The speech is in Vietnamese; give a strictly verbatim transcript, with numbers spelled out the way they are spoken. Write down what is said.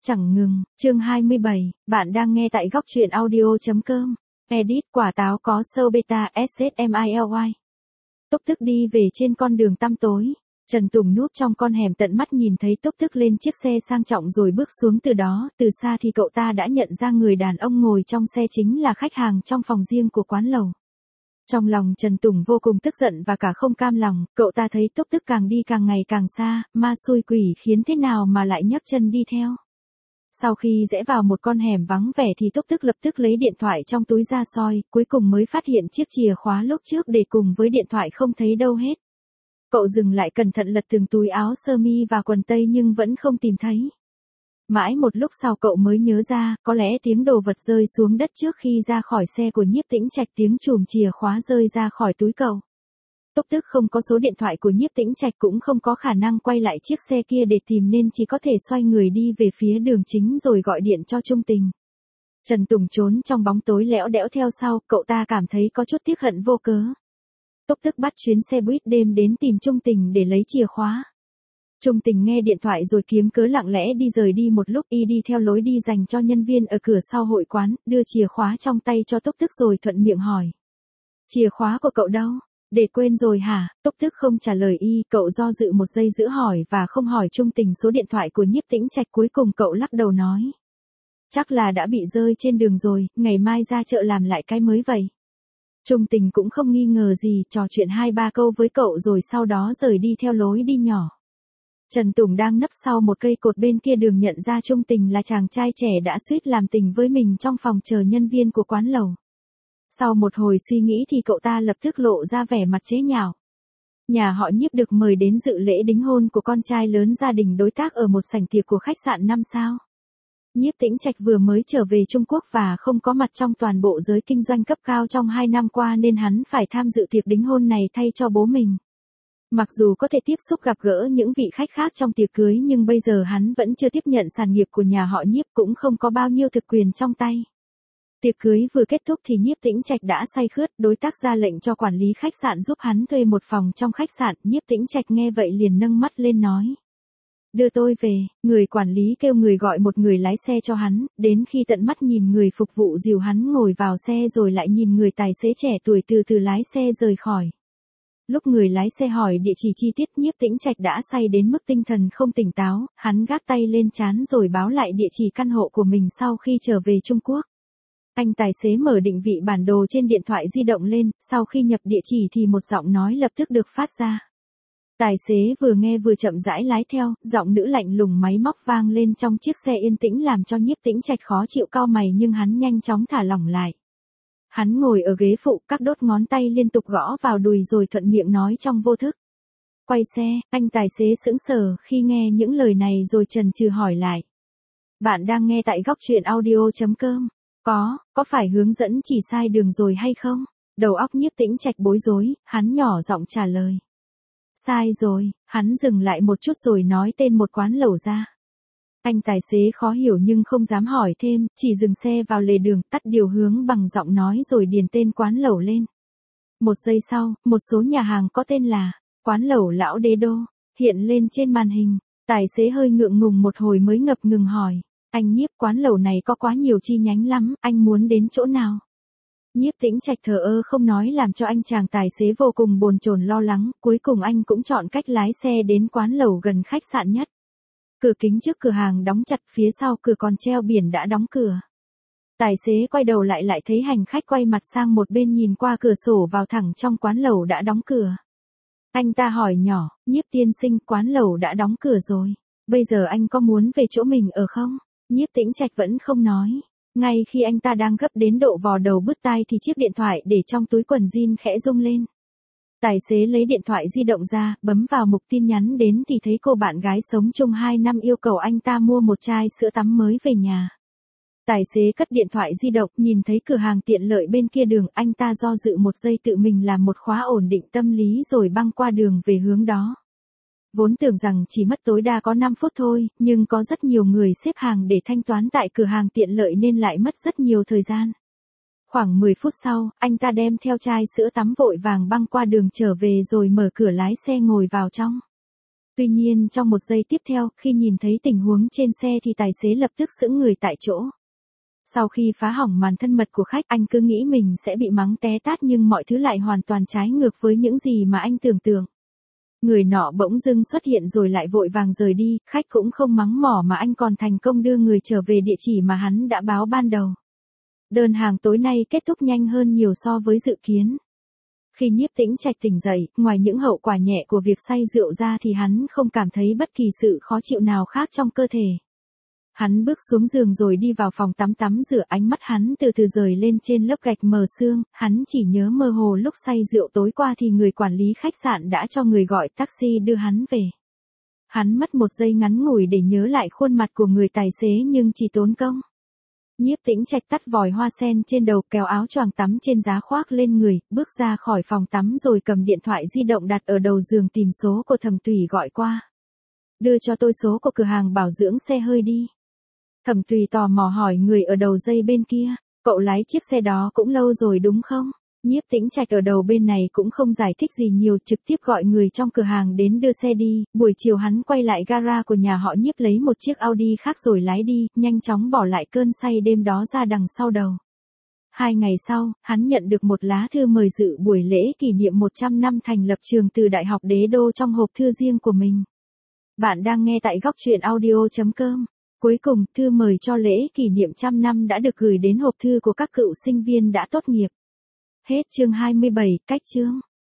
Chẳng ngừng, chương hai mươi bảy, bạn đang nghe tại góc truyện audio.com. Edit quả táo có sâu beta SSMILY. Túc Tức đi về trên con đường tăm tối. Trần Tùng núp trong con hẻm tận mắt nhìn thấy Túc Tức lên chiếc xe sang trọng rồi bước xuống từ đó. Từ xa thì cậu ta đã nhận ra người đàn ông ngồi trong xe chính là khách hàng trong phòng riêng của quán lẩu. Trong lòng Trần Tùng vô cùng tức giận và cả không cam lòng, cậu ta thấy Túc Tức càng đi càng ngày càng xa, ma xui quỷ khiến thế nào mà lại nhấc chân đi theo. Sau khi rẽ vào một con hẻm vắng vẻ thì Túc Tức lập tức lấy điện thoại trong túi ra soi, cuối cùng mới phát hiện chiếc chìa khóa lúc trước để cùng với điện thoại không thấy đâu hết. Cậu dừng lại cẩn thận lật từng túi áo sơ mi và quần tây nhưng vẫn không tìm thấy. Mãi một lúc sau cậu mới nhớ ra, có lẽ tiếng đồ vật rơi xuống đất trước khi ra khỏi xe của Nhiếp Tĩnh Trạch, tiếng chùm chìa khóa rơi ra khỏi túi cậu. Túc Tức không có số điện thoại của Nhiếp Tĩnh Trạch cũng không có khả năng quay lại chiếc xe kia để tìm nên chỉ có thể xoay người đi về phía đường chính rồi gọi điện cho Trung Tình. Trần Tùng trốn trong bóng tối lẽo đẽo theo sau, cậu ta cảm thấy có chút tiếc hận vô cớ. Túc Tức bắt chuyến xe buýt đêm đến tìm Trung Tình để lấy chìa khóa. Trung Tình nghe điện thoại rồi kiếm cớ lặng lẽ đi rời đi một lúc, y đi theo lối đi dành cho nhân viên ở cửa sau hội quán, đưa chìa khóa trong tay cho Túc Tức rồi thuận miệng hỏi. Chìa khóa của cậu đâu? Để quên rồi hả? Túc Tức không trả lời y, cậu do dự một giây giữa hỏi và không hỏi Trung Tình số điện thoại của Nhiếp Tĩnh Trạch, cuối cùng cậu lắc đầu nói. Chắc là đã bị rơi trên đường rồi, ngày mai ra chợ làm lại cái mới vậy. Trung Tình cũng không nghi ngờ gì, trò chuyện hai ba câu với cậu rồi sau đó rời đi theo lối đi nhỏ. Trần Tùng đang nấp sau một cây cột bên kia đường nhận ra Trung Tình là chàng trai trẻ đã suýt làm tình với mình trong phòng chờ nhân viên của quán lẩu. Sau một hồi suy nghĩ thì cậu ta lập tức lộ ra vẻ mặt chế nhạo. Nhà họ Nhiếp được mời đến dự lễ đính hôn của con trai lớn gia đình đối tác ở một sảnh tiệc của khách sạn năm sao. Nhiếp Tĩnh Trạch vừa mới trở về Trung Quốc và không có mặt trong toàn bộ giới kinh doanh cấp cao trong hai năm qua nên hắn phải tham dự tiệc đính hôn này thay cho bố mình. Mặc dù có thể tiếp xúc gặp gỡ những vị khách khác trong tiệc cưới nhưng bây giờ hắn vẫn chưa tiếp nhận sản nghiệp của nhà họ Nhiếp, cũng không có bao nhiêu thực quyền trong tay. Tiệc cưới vừa kết thúc thì Nhiếp Tĩnh Trạch đã say khướt, đối tác ra lệnh cho quản lý khách sạn giúp hắn thuê một phòng trong khách sạn. Nhiếp Tĩnh Trạch nghe vậy liền nâng mắt lên nói. Đưa tôi về. Người quản lý kêu người gọi một người lái xe cho hắn, đến khi tận mắt nhìn người phục vụ dìu hắn ngồi vào xe rồi lại nhìn người tài xế trẻ tuổi từ từ lái xe rời khỏi. Lúc người lái xe hỏi địa chỉ chi tiết, Nhiếp Tĩnh Trạch đã say đến mức tinh thần không tỉnh táo, hắn gác tay lên trán rồi báo lại địa chỉ căn hộ của mình sau khi trở về Trung Quốc. Anh tài xế mở định vị bản đồ trên điện thoại di động lên, sau khi nhập địa chỉ thì một giọng nói lập tức được phát ra. Tài xế vừa nghe vừa chậm rãi lái theo, giọng nữ lạnh lùng máy móc vang lên trong chiếc xe yên tĩnh làm cho Nhiếp Tĩnh Trạch khó chịu cau mày nhưng hắn nhanh chóng thả lỏng lại. Hắn ngồi ở ghế phụ, các đốt ngón tay liên tục gõ vào đùi rồi thuận miệng nói trong vô thức. Quay xe. Anh tài xế sững sờ khi nghe những lời này rồi chần chừ hỏi lại. Bạn đang nghe tại góc truyện audio.com. Có, có phải hướng dẫn chỉ sai đường rồi hay không? Đầu óc Nhiếp Tĩnh Trạch bối rối, hắn nhỏ giọng trả lời. Sai rồi. Hắn dừng lại một chút rồi nói tên một quán lẩu ra. Anh tài xế khó hiểu nhưng không dám hỏi thêm, chỉ dừng xe vào lề đường, tắt điều hướng bằng giọng nói rồi điền tên quán lẩu lên. Một giây sau, một số nhà hàng có tên là quán lẩu Lão Đế Đô hiện lên trên màn hình. Tài xế hơi ngượng ngùng một hồi mới ngập ngừng hỏi. Anh Nhiếp, quán lẩu này có quá nhiều chi nhánh lắm, anh muốn đến chỗ nào? Nhiếp Tĩnh Trạch thờ ơ không nói làm cho anh chàng tài xế vô cùng bồn chồn lo lắng, cuối cùng anh cũng chọn cách lái xe đến quán lẩu gần khách sạn nhất. Cửa kính trước cửa hàng đóng chặt, phía sau cửa còn treo biển đã đóng cửa. Tài xế quay đầu lại lại thấy hành khách quay mặt sang một bên nhìn qua cửa sổ vào thẳng trong quán lẩu đã đóng cửa. Anh ta hỏi nhỏ, Nhiếp tiên sinh, quán lẩu đã đóng cửa rồi. Bây giờ anh có muốn về chỗ mình ở không? Nhiếp Tĩnh Trạch vẫn không nói. Ngay khi anh ta đang gấp đến độ vò đầu bứt tai thì chiếc điện thoại để trong túi quần jean khẽ rung lên. Tài xế lấy điện thoại di động ra, bấm vào mục tin nhắn đến thì thấy cô bạn gái sống chung hai năm yêu cầu anh ta mua một chai sữa tắm mới về nhà. Tài xế cất điện thoại di động, nhìn thấy cửa hàng tiện lợi bên kia đường, anh ta do dự một giây tự mình làm một khóa ổn định tâm lý rồi băng qua đường về hướng đó. Vốn tưởng rằng chỉ mất tối đa có năm phút thôi, nhưng có rất nhiều người xếp hàng để thanh toán tại cửa hàng tiện lợi nên lại mất rất nhiều thời gian. Khoảng mười phút sau, anh ta đem theo chai sữa tắm vội vàng băng qua đường trở về rồi mở cửa lái xe ngồi vào trong. Tuy nhiên trong một giây tiếp theo, khi nhìn thấy tình huống trên xe thì tài xế lập tức sững người tại chỗ. Sau khi phá hỏng màn thân mật của khách, anh cứ nghĩ mình sẽ bị mắng té tát nhưng mọi thứ lại hoàn toàn trái ngược với những gì mà anh tưởng tượng. Người nọ bỗng dưng xuất hiện rồi lại vội vàng rời đi, khách cũng không mắng mỏ mà anh còn thành công đưa người trở về địa chỉ mà hắn đã báo ban đầu. Đơn hàng tối nay kết thúc nhanh hơn nhiều so với dự kiến. Khi Nhiếp Tĩnh Trạch tỉnh dậy, ngoài những hậu quả nhẹ của việc say rượu ra thì hắn không cảm thấy bất kỳ sự khó chịu nào khác trong cơ thể. Hắn bước xuống giường rồi đi vào phòng tắm tắm rửa, ánh mắt hắn từ từ rời lên trên lớp gạch mờ sương, hắn chỉ nhớ mơ hồ lúc say rượu tối qua thì người quản lý khách sạn đã cho người gọi taxi đưa hắn về. Hắn mất một giây ngắn ngủi để nhớ lại khuôn mặt của người tài xế nhưng chỉ tốn công. Nhiếp Tĩnh Trạch tắt vòi hoa sen trên đầu, kéo áo choàng tắm trên giá khoác lên người, bước ra khỏi phòng tắm rồi cầm điện thoại di động đặt ở đầu giường tìm số của Thẩm Tùy gọi qua. Đưa cho tôi số của cửa hàng bảo dưỡng xe hơi đi. Thẩm Tùy tò mò hỏi người ở đầu dây bên kia, cậu lái chiếc xe đó cũng lâu rồi đúng không? Nhiếp Tĩnh Trạch ở đầu bên này cũng không giải thích gì nhiều, trực tiếp gọi người trong cửa hàng đến đưa xe đi. Buổi chiều hắn quay lại gara của nhà họ Nhiếp lấy một chiếc Audi khác rồi lái đi, nhanh chóng bỏ lại cơn say đêm đó ra đằng sau đầu. Hai ngày sau, hắn nhận được một lá thư mời dự buổi lễ kỷ niệm một trăm năm thành lập trường từ Đại học Đế Đô trong hộp thư riêng của mình. Bạn đang nghe tại góc truyện audio chấm com. Cuối cùng, thư mời cho lễ kỷ niệm trăm năm đã được gửi đến hộp thư của các cựu sinh viên đã tốt nghiệp. Hết chương hai mươi bảy, cách chương.